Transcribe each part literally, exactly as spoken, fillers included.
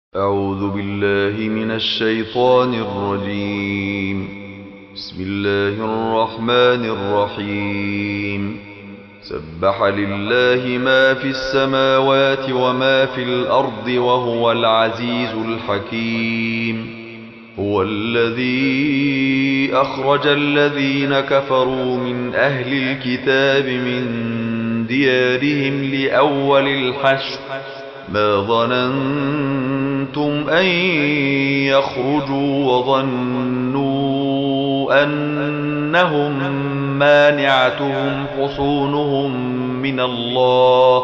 أعوذ بالله من الشيطان الرجيم. بسم الله الرحمن الرحيم. سبح لله ما في السماوات وما في الأرض وهو العزيز الحكيم. هو الذي أخرج الذين كفروا من أهل الكتاب من ديارهم لأول الحشر ما ظننتم أن يخرجوا وظنوا أنهم مانعتهم حصونهم من الله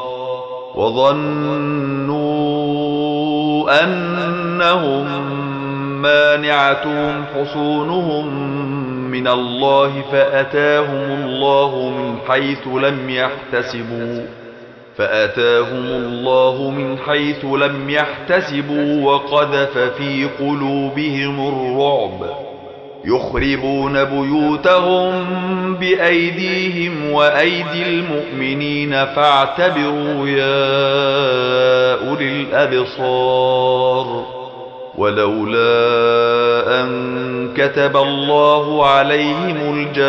وظنوا أنهم مانعتهم حصونهم من الله فأتاهم الله من حيث لم يحتسبوا فأتاهم الله من حيث لم يحتسبوا وقذف في قلوبهم الرعب يخربون بيوتهم بأيديهم وأيدي المؤمنين فاعتبروا يا أولي الأبصار. ولولا أن كتب الله عليهم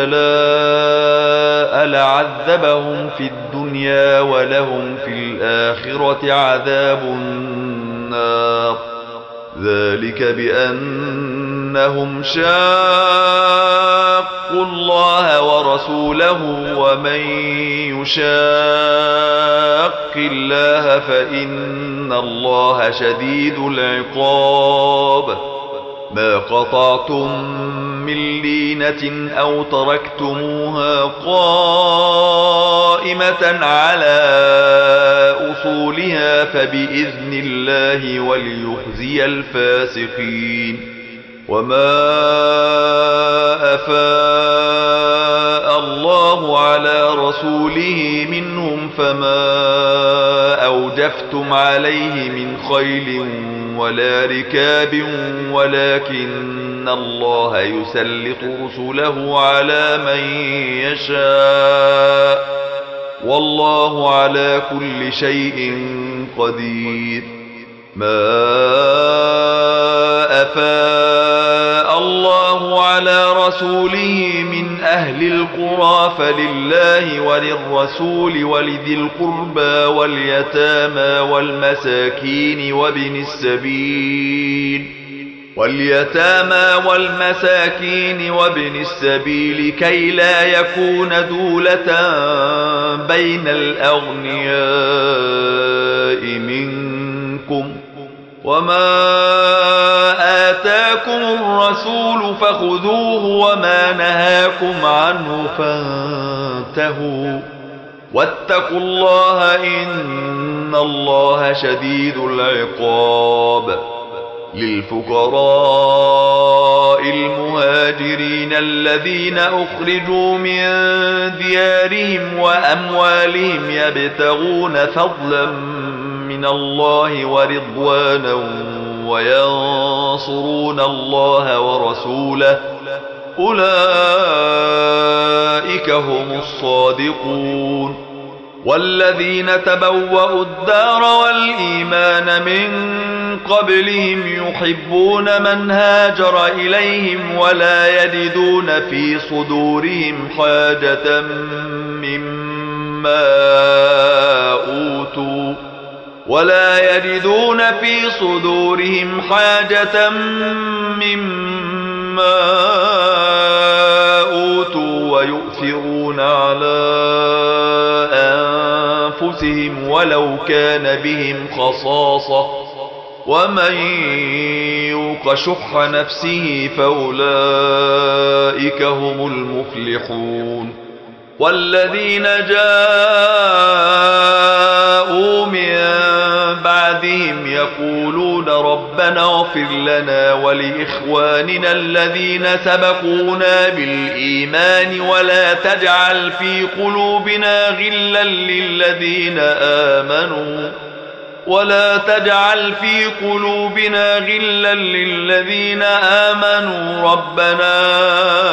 الجلاء لعذبهم في الدنيا ولهم في الآخرة عذاب النار. ذلك بأنهم شاقوا الله ورسوله ومن يشاق الله فإن الله شديد العقاب. ما قطعتم من لينة أو تركتموها قائمة على أصولها فبإذن الله وليخزي الفاسقين. وما أفاء الله على رسوله منهم فما أوجفتم عليه من خيل ولا ركاب ولكن الله يسلط رسله على من يشاء والله على كل شيء قدير. ما أفاء الله على رسوله من أهل القرى فلله وللرسول ولذي القربى واليتامى والمساكين وابن السبيل واليتامى والمساكين وابن السبيل كي لا يكون دولة بين الأغنياء منكم. وما آتاكم الرسول فخذوه وما نهاكم عنه فانتهوا واتقوا الله إن الله شديد العقاب. للفقراء المهاجرين الذين أخرجوا من ديارهم وأموالهم يبتغون فضلا من الله ورضوانا وينصرون الله ورسوله أولئك هم الصادقون. والذين تبوأوا الدار والإيمان من قبلهم يحبون من هاجر إليهم ولا يجدون في صدورهم حاجة مما أوتوا ولا يجدون في صدورهم حاجة مما أوتوا ويؤثرون على أنفسهم ولو كان بهم خصاصة ومن يوق شح نفسه فأولئك هم المفلحون. والذين جاءوا من بعدهم يقولون ربنا اغفر لنا ولإخواننا الذين سبقونا بالإيمان ولا تجعل في قلوبنا غلا للذين آمنوا ولا تجعل في قلوبنا غلا للذين آمنوا ربنا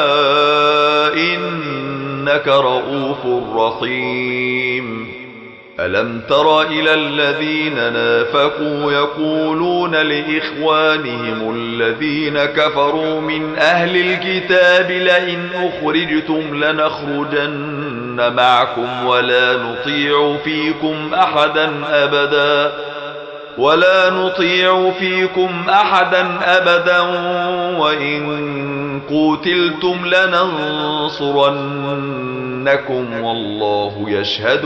إنك رؤوف رحيم. ألم تر إلى الذين نافقوا يقولون لإخوانهم الذين كفروا من أهل الكتاب لئن أخرجتم لنخرجن معكم ولا نطيع فيكم أحدا أبدا ولا نطيع فيكم أحدا أبدا وإن قتلتم لننصرنكم والله يشهد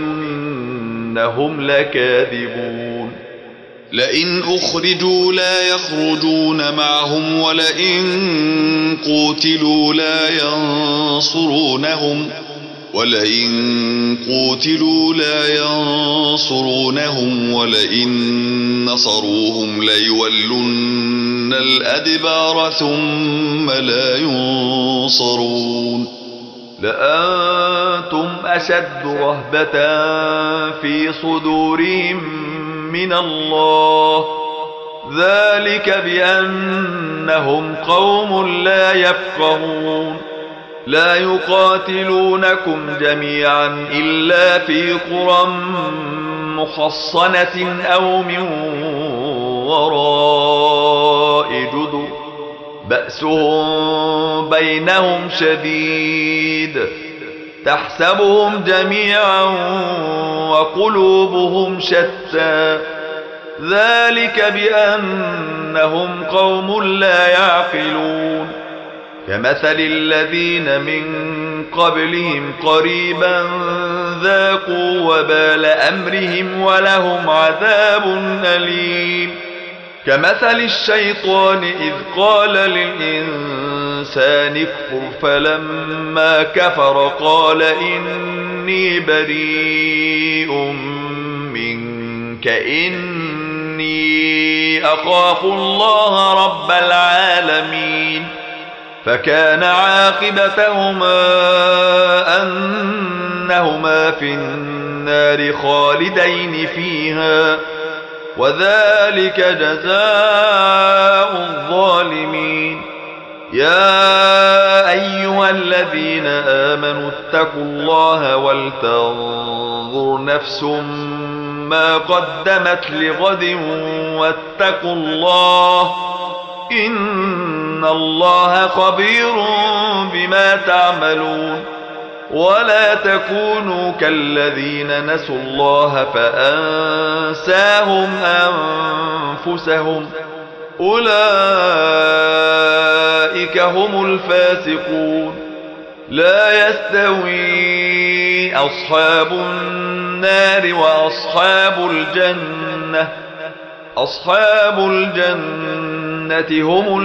إنهم لكاذبون لئن أخرجوا لا يخرجون معهم ولئن قتلوا لا ينصرونهم ولئن قتلوا لا ينصرونهم ولئن نصروهم ليولن الأدبار ثم لا ينصرون لأنتم أشد رهبة في صدورهم من الله ذلك بأنهم قوم لا يفقهون لا يقاتلونكم جميعا إلا في قرى محصنة أو من وراء جدر بأسهم بينهم شديد تحسبهم جميعا وقلوبهم شتى ذلك بأنهم قوم لا يعقلون كمثل الذين من قبلهم قريبا ذاقوا وبال أمرهم ولهم عذاب أليم كمثل الشيطان إذ قال للإنسان اكفر فلما كفر قال إني بريء منك إني أخاف الله رب العالمين فكان عاقبتهما أنهما في النار خالدين فيها وذلك جزاء الظالمين يا أيها الذين آمنوا اتقوا الله ولتنظر نفس ما قدمت لغد واتقوا الله إن الله خبير بما تعملون ولا تكونوا كالذين نسوا الله فأنساهم أنفسهم أولئك هم الفاسقون لا يستوي أصحاب النار وأصحاب الجنة أصحاب الجنة هم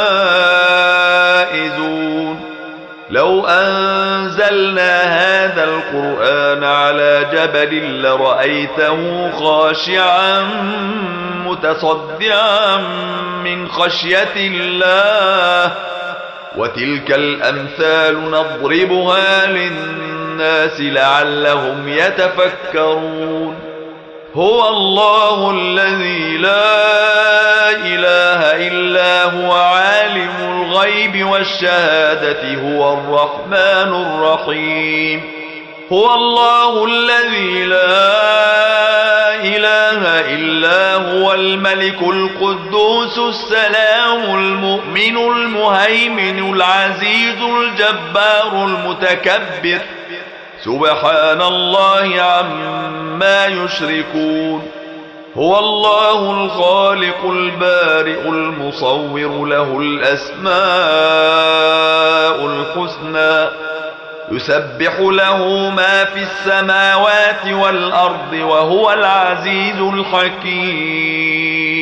الفائزون لو أنزلنا هذا القرآن على جبل لرأيته خاشعا متصدعا من خشية الله وتلك الأمثال نضربها للناس لعلهم يتفكرون هو الله الذي لا إله إلا هو عالم الغيب والشهادة هو الرحمن الرحيم هو الله الذي لا إله إلا هو الملك القدوس السلام المؤمن المهيمن العزيز الجبار المتكبر سبحان الله عما يشركون هو الله الخالق البارئ المصور له الأسماء الحسنى يسبح له ما في السماوات والأرض وهو العزيز الحكيم